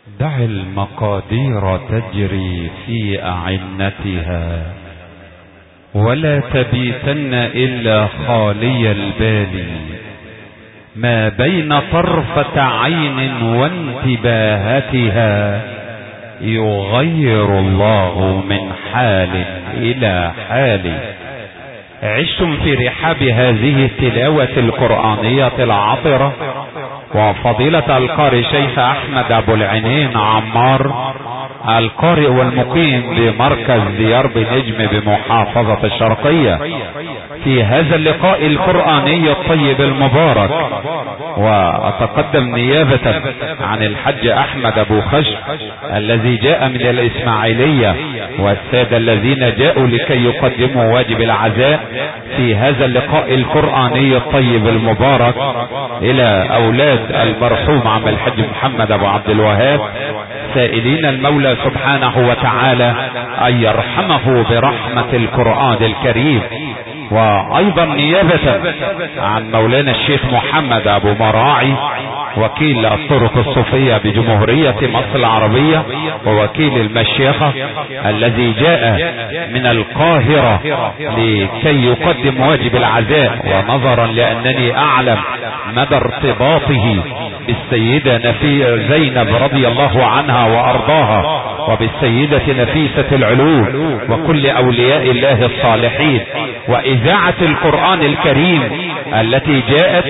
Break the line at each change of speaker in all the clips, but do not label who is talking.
دع المقادير تجري في أعنتها، ولا تبيتن إلا خالي البال، ما بين طرفة عين وانتباهتها يغير الله من حال إلى حال. عشتم في رحاب هذه التلاوة القرآنية العطرة، وفضيلة القارئ شيخ أحمد أبو العينين عمار، القارئ والمقيم بمركز ديار بنجم بمحافظة الشرقية، في هذا اللقاء القرآني الطيب المبارك. وأتقدم نيابة عن الحج أحمد أبو خشب الذي جاء من الإسماعيلية، والسادة الذين جاءوا لكي يقدموا واجب العزاء في هذا اللقاء القرآني الطيب المبارك، إلى أولاد المرحوم عم الحج محمد أبو عبد الوهاب، سائلين المولى سبحانه وتعالى أن يرحمه برحمة القرآن الكريم. وأيضا نيابة عن مولانا الشيخ محمد أبو مراعي، وكيل الطرق الصوفية بجمهورية مصر العربية، ووكيل المشيخة الذي جاء من القاهرة لكي يقدم واجب العزاء، ونظرا لأنني أعلم مدى ارتباطه بالسيدة زينب رضي الله عنها وأرضاها، وبالسيدة نفيسة العلوم، وكل أولياء الله الصالحين، وإذاعة القرآن الكريم التي جاءت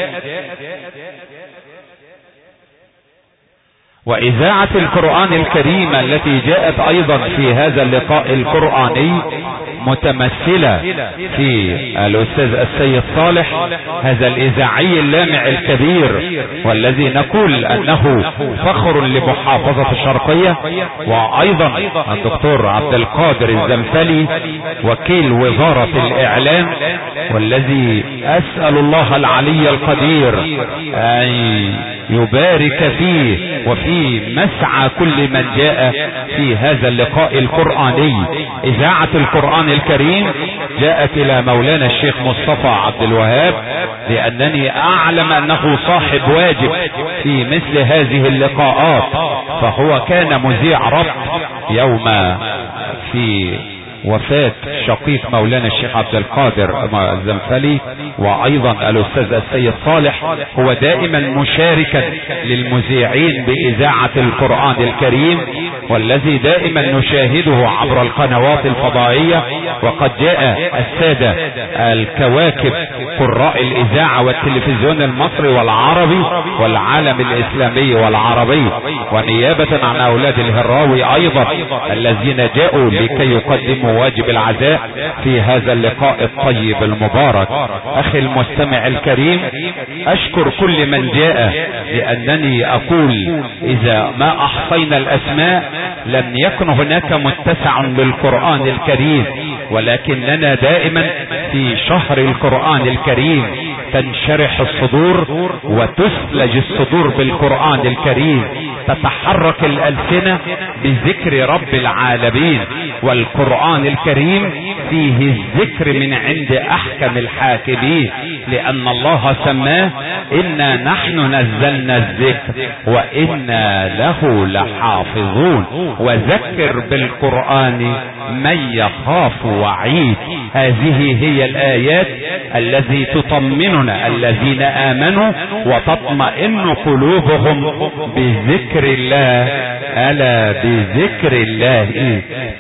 وإذاعة القرآن الكريم التي جاءت أيضا في هذا اللقاء القرآني متمثلة في الأستاذ السيد صالح، هذا الإذاعي اللامع الكبير، والذي نقول أنه فخر لمحافظة الشرقية، وأيضا الدكتور عبد القادر الزنفلي وكيل وزارة الإعلام، والذي أسأل الله العلي القدير أن يبارك فيه وفي مسعى كل من جاء في هذا اللقاء القرآني. إذاعة القرآن الكريم جاءت إلى مولانا الشيخ مصطفى عبد الوهاب، لأنني أعلم أنه صاحب واجب في مثل هذه اللقاءات، فهو كان مذيع ربط يوم في وفاة شقيق مولانا الشيخ عبد القادر الزنفلي، وايضا الاستاذ السيد صالح هو دائما مشاركا للمذيعين باذاعة القرآن الكريم، والذي دائما نشاهده عبر القنوات الفضائية. وقد جاء السادة الكواكب قراء الاذاعة والتلفزيون المصري والعربي والعالم الاسلامي والعربي، ونيابة عن اولاد الهراوي ايضا الذين جاءوا لكي يقدموا واجب العزاء في هذا اللقاء الطيب المبارك. اخي المستمع الكريم، اشكر كل من جاء، لانني اقول اذا ما احصينا الاسماء لم يكن هناك متسع للقرآن الكريم، ولكننا دائما في شهر القرآن الكريم تنشرح الصدور وتثلج الصدور بالقرآن الكريم، تتحرك الألسنة بذكر رب العالمين، والقرآن الكريم فيه الذكر من عند أحكم الحاكمين، لأن الله سماه إنا نحن نزلنا الذكر وإنا له لحافظون، وذكر بالقرآن من يخاف وعيد. هذه هي الآيات التي تطمننا الذين آمنوا وتطمئن قلوبهم بذكر الله، ألا بذكر الله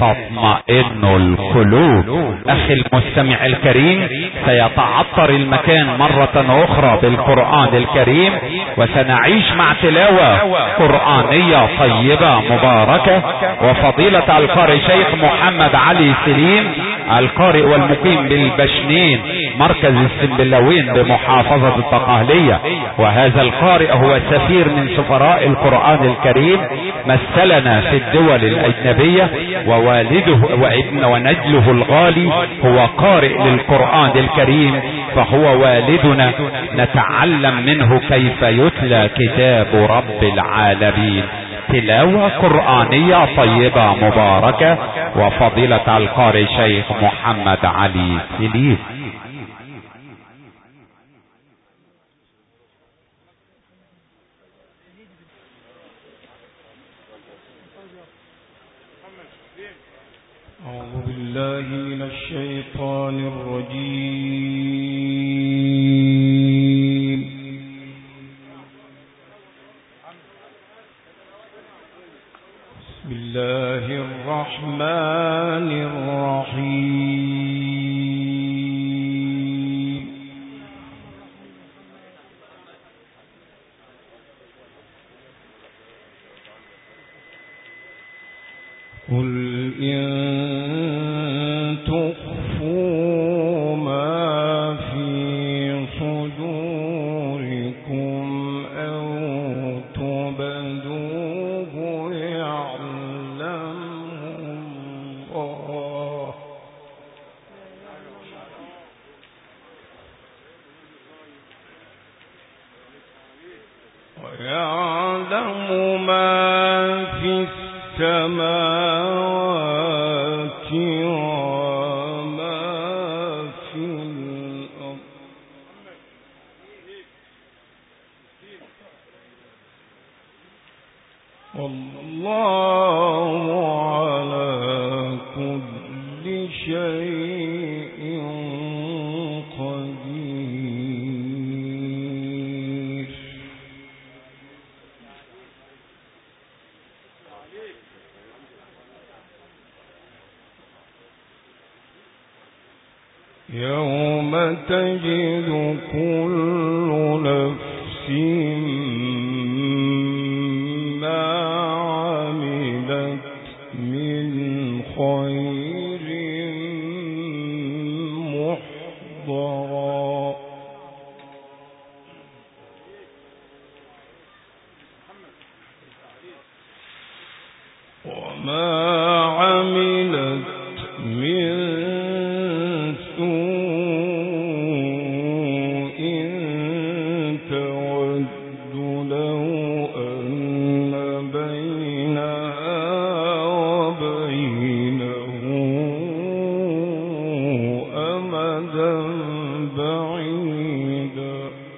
تطمئن القلوب. أخي المستمع الكريم، سيتعطر المكان مرة أخرى بالقرآن الكريم، وسنعيش مع تلاوة قرآنية طيبة مباركة. وفضيلة القارئ شيخ محمد علي سليم، القارئ والمقيم بالبشنين مركز السنبلاوين بمحافظة الطقاهلية، وهذا القارئ هو سفير من سفراء القرآن الكريم، مثلنا في الدول الأجنبية، ووالده ونجله الغالي هو قارئ للقرآن الكريم، فهو والدنا، نتعلم منه كيف يتلى كتاب رب العالمين. تلاوة قرآنية طيبة مباركة، وفضيلة القارئ شيخ محمد علي سليم.
أعوذ بالله من الشيطان الرجيم. بسم الله الرحمن الرحيم. قل إن تخفوا ما في صدوركم أو تبدوه يعلمه الله، ويعلم ما في السماوات وما في الأرض، والله على كل شيء قدير. يوم تجد كل نفس ما عملت من خير محضرا، وما عملت من سوء تود لو أن بينها وبينه أمدا بعيدا،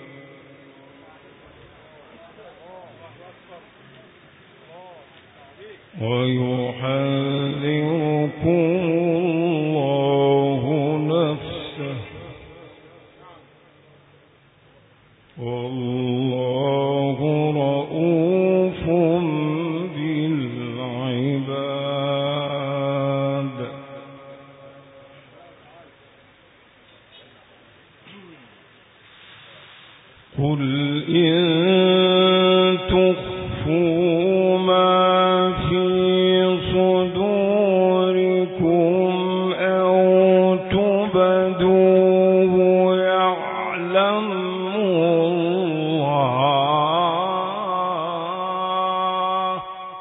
ويحذركم الله نفسه، والله رؤوف بالعباد. قل إن تخفوا ما في صدوركم أو تبدوه يعلمه الله،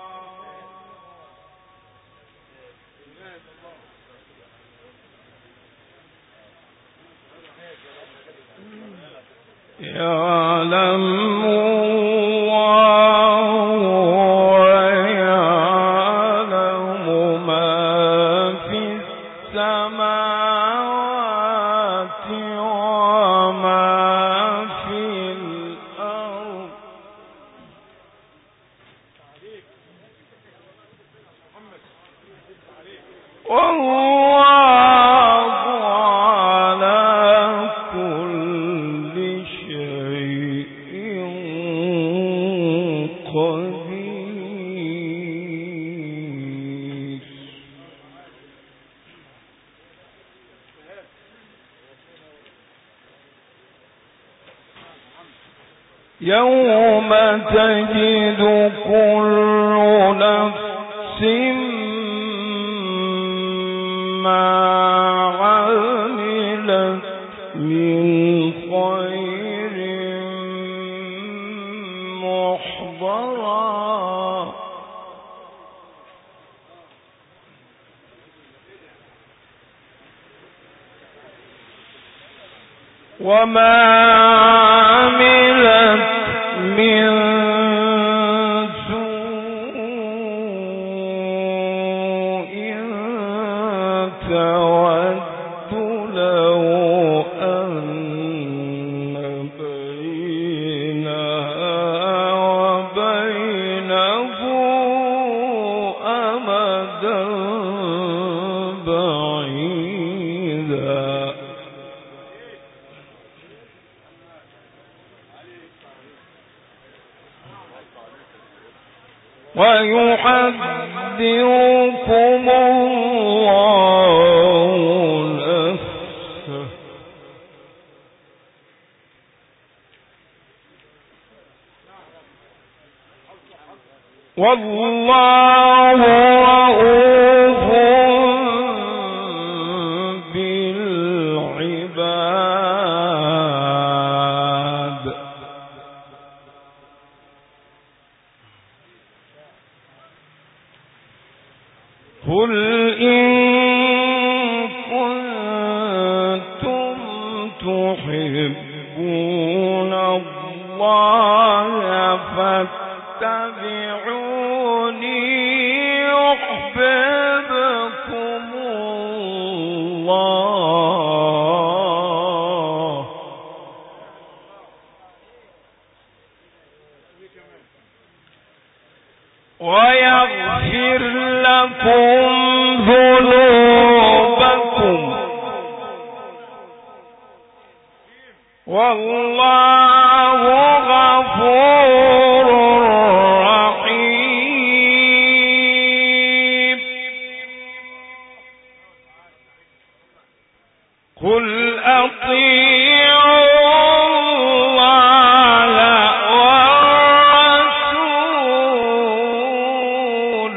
يعلم الله ويعلم ما في السماوات وما في الأرض، والله على كل شيء قدير. يوم تجد كل نفس ما عملت من خير محضرا، وما عملت من سوء تود لو أن بينها وبينه أمدا ويحذركم الله نفسه والله رؤوف بالعباد. قل إن كنتم تحبون الله فاتبعوني يحببكم الله ويغفر لكم ذنوبكم والله غفور رحيم. قل أطيعوا الله والرسول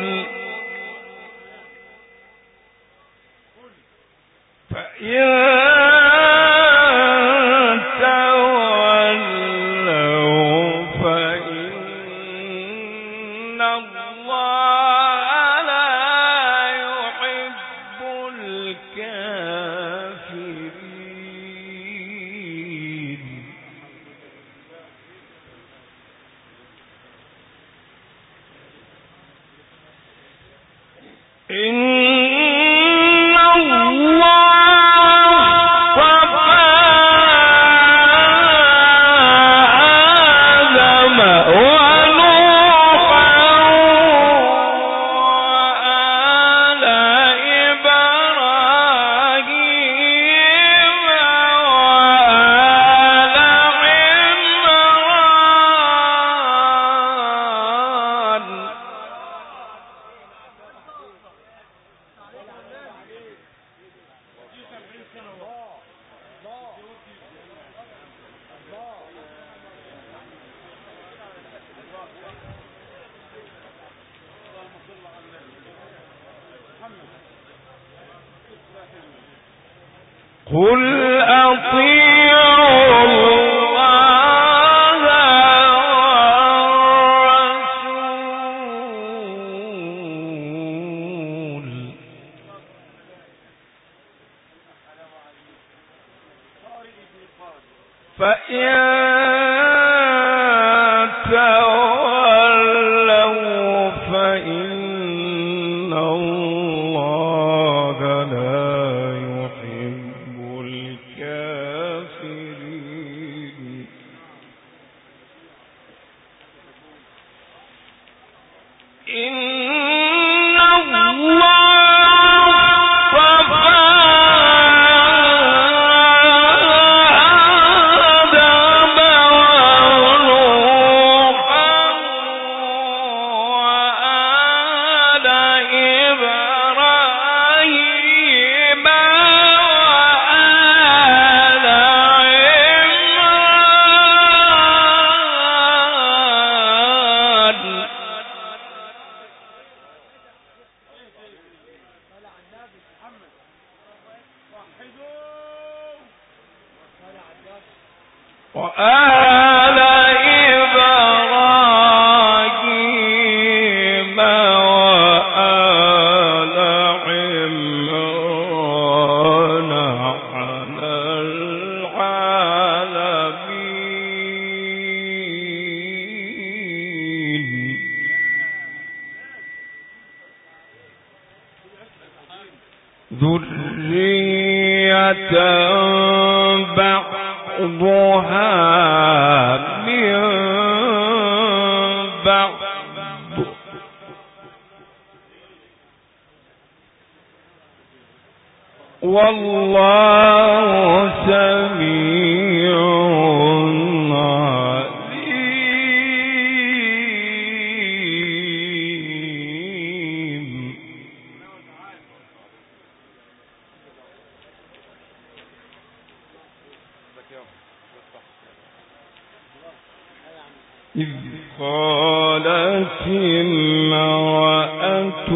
فإن قل أطيعوا الله والرسول فإن تولوا فإن الله لا يحب الكافرين. إن الله وآل إبراهيم وآل عمران على العالمين ذرية بعضها من بعض والله سميع عليم. إذ قالت امرأة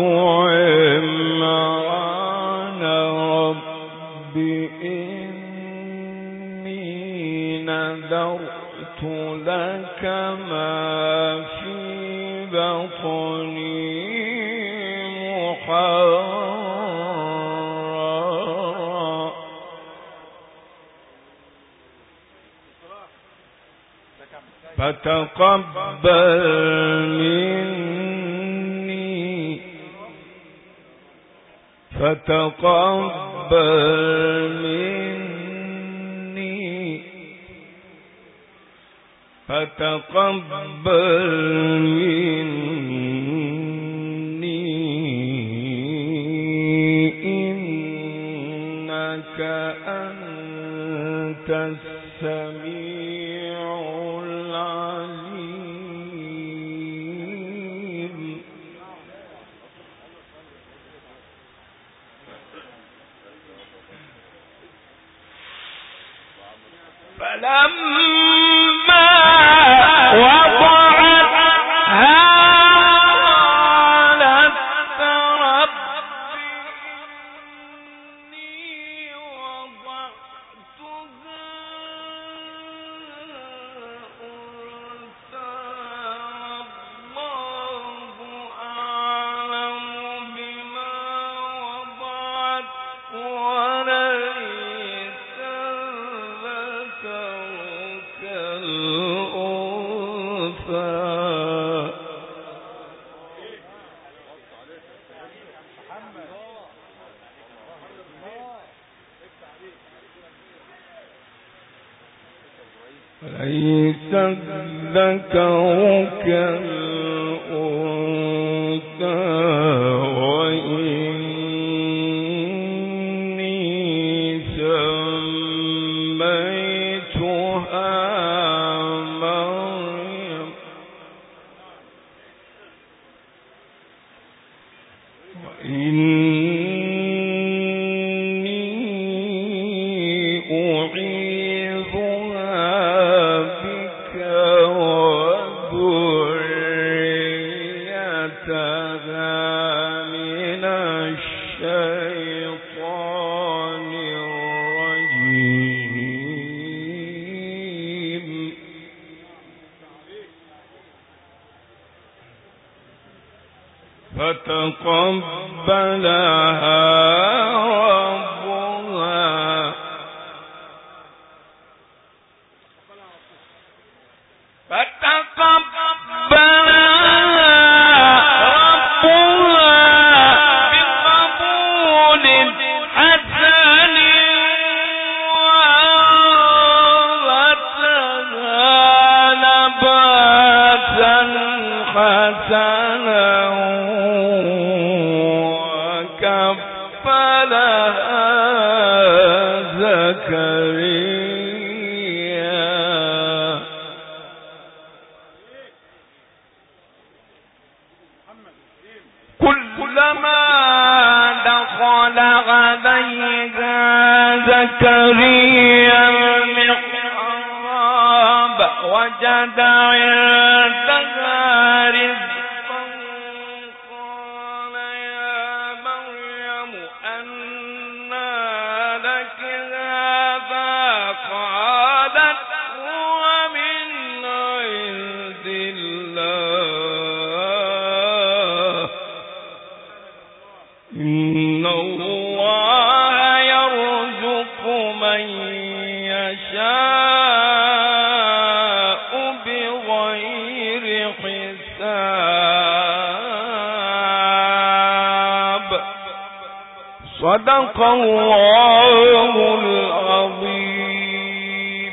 عمران رب إني نذرت لك ما في بطني محررا فتقبل مني إنك أنت السميع العليم. فلما وضعتها قالت رب إني وضعتها أنثى والله أعلم بما وضعت وليس الذكر كالأنثى. ليس الذكر كالأنثى وإني سميتها مريم وإني أعيذها بك وذريتها من الشيطان الرجيم. فتقبلها ربها بقبول حسن وأنبتها نباتا حسنا وكفلها زكريا كلما دخل عليها زكريا المحراب وجد عندها رزقا قال يا مريم أنى لك هذا قالت هو من عند الله إن الله يرزق من يشاء بغير حساب. صدق الله العظيم.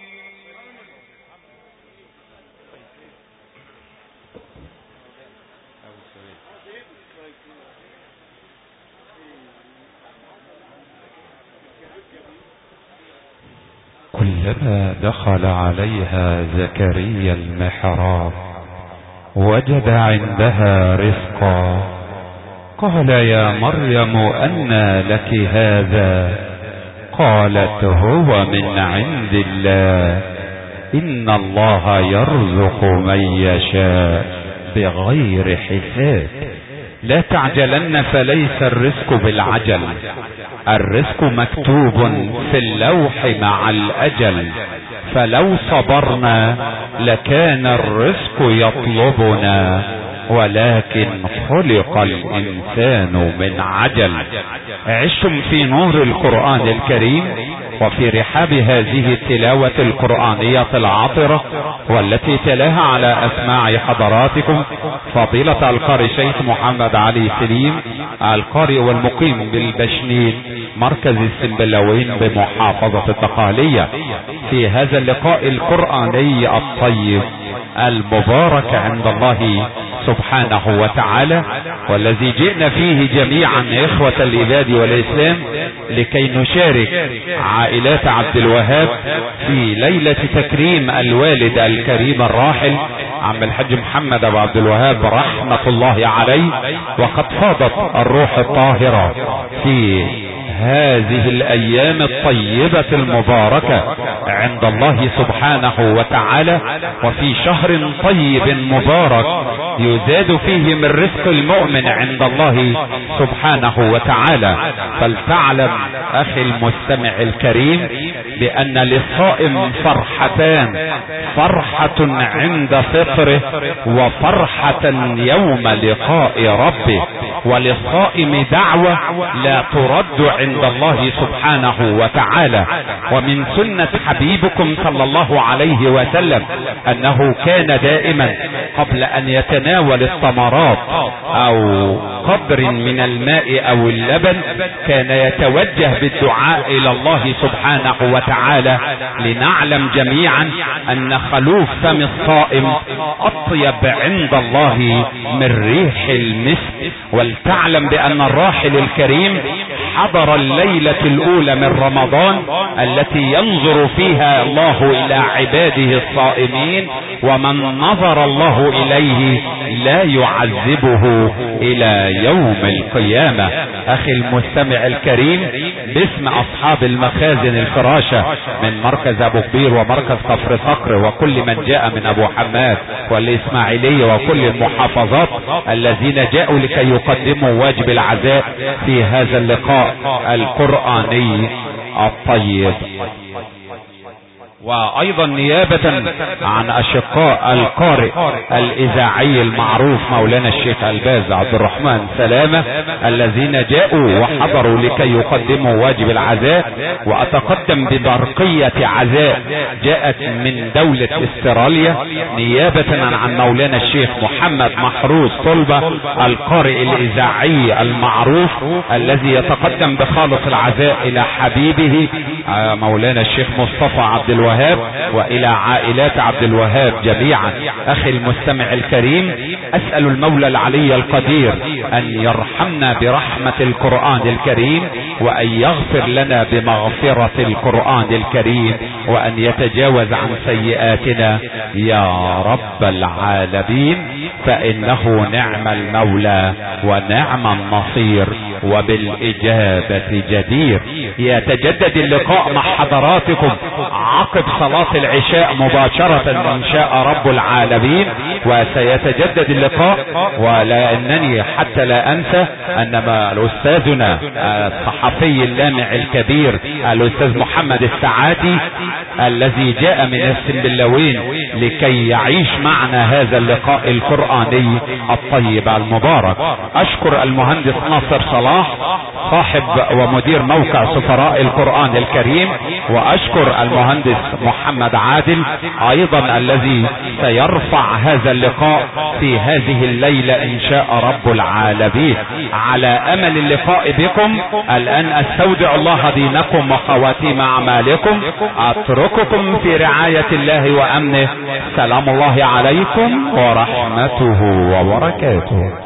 كلما دخل عليها زكريا المحراب وجد عندها رزقا قال يا مريم أنى لك هذا قالت هو من عند الله إن الله يرزق من يشاء بغير حساب. لا تعجلن فليس الرزق بالعجل، الرزق مكتوب في اللوح مع الأجل، فلو صبرنا لكان الرزق يطلبنا، ولكن خلق الإنسان من عجل. عشتم في نور القرآن الكريم وفي رحاب هذه التلاوة القرآنية العاطرة، والتي تلاها على أسماع حضراتكم فضيلة القارئ شيخ محمد علي سليم، القارئ والمقيم بالبشنين مركز السنبلاوين بمحافظة الدقهلية، في هذا اللقاء القرآني الطيب المبارك عند الله سبحانه وتعالى، والذي جئنا فيه جميعا إخوة العباد والإسلام لكي نشارك عائلات عبد الوهاب في ليلة تكريم الوالد الكريم الراحل عم الحاج محمد ابو عبد الوهاب رحمة الله عليه، وقد فاضت الروح الطاهرة في هذه الايام الطيبة المباركة عند الله سبحانه وتعالى، وفي شهر طيب مبارك يزاد فيه من رزق المؤمن عند الله سبحانه وتعالى. فلتعلم اخي المستمع الكريم بان للصائم فرحتان، فرحة عند فطره وفرحة يوم لقاء ربه. وللصائم دعوة لا ترد عند الله سبحانه وتعالى. ومن سنة حبيبكم صلى الله عليه وسلم انه كان دائما قبل ان يتناول الثمرات او قدر من الماء او اللبن كان يتوجه بالدعاء الى الله سبحانه وتعالى، لنعلم جميعا ان خلوف فم الصائم اطيب عند الله من ريح المسك. ولتعلم بان الراحل الكريم حضر الليلة الاولى من رمضان التي ينظر فيها الله الى عباده الصائمين، ومن نظر الله اليه لا يعذبه الى يوم القيامة. اخي المستمع الكريم، باسم اصحاب المخازن الفراشة من مركز ابو كبير ومركز كفر صقر وكل من جاء من ابو حماد والاسماعيلية وكل المحافظات الذين جاءوا لكي يقدموا واجب العزاء في هذا اللقاء القرآني الطيب، وايضا نيابة عن اشقاء القارئ الاذاعي المعروف مولانا الشيخ الباز عبد الرحمن سلامة الذين جاءوا وحضروا لكي يقدموا واجب العزاء. واتقدم ببرقية عزاء جاءت من دولة استراليا نيابة عن مولانا الشيخ محمد محروس طلبة القارئ الاذاعي المعروف الذي يتقدم بخالص العزاء الى حبيبه مولانا الشيخ مصطفى عبد الوهاب والى عائلات عبد الوهاب جميعا. اخي المستمع الكريم، اسأل المولى العلي القدير ان يرحمنا برحمة القرآن الكريم، وان يغفر لنا بمغفرة القرآن الكريم، وان يتجاوز عن سيئاتنا يا رب العالمين، فانه نعم المولى ونعم النصير وبالاجابة جدير. يتجدد اللقاء مع حضراتكم عقب صلاة العشاء مباشرة ان شاء رب العالمين، وسيتجدد اللقاء. ولا انني حتى لا انسى انما الاستاذنا الصحفي اللامع الكبير الاستاذ محمد السعاتي الذي جاء من السنبلاوين لكي يعيش معنا هذا اللقاء القرآني الطيب المبارك. اشكر المهندس ناصر صلاح صاحب ومدير موقع سفراء القرآن الكريم، واشكر المهندس محمد عادل ايضا الذي سيرفع هذا اللقاء في هذه الليلة ان شاء رب العالمين. على امل اللقاء بكم الان استودع الله دينكم وخواتيم اعمالكم، اترككم في رعاية الله وامنه. سلام الله عليكم ورحمته وبركاته.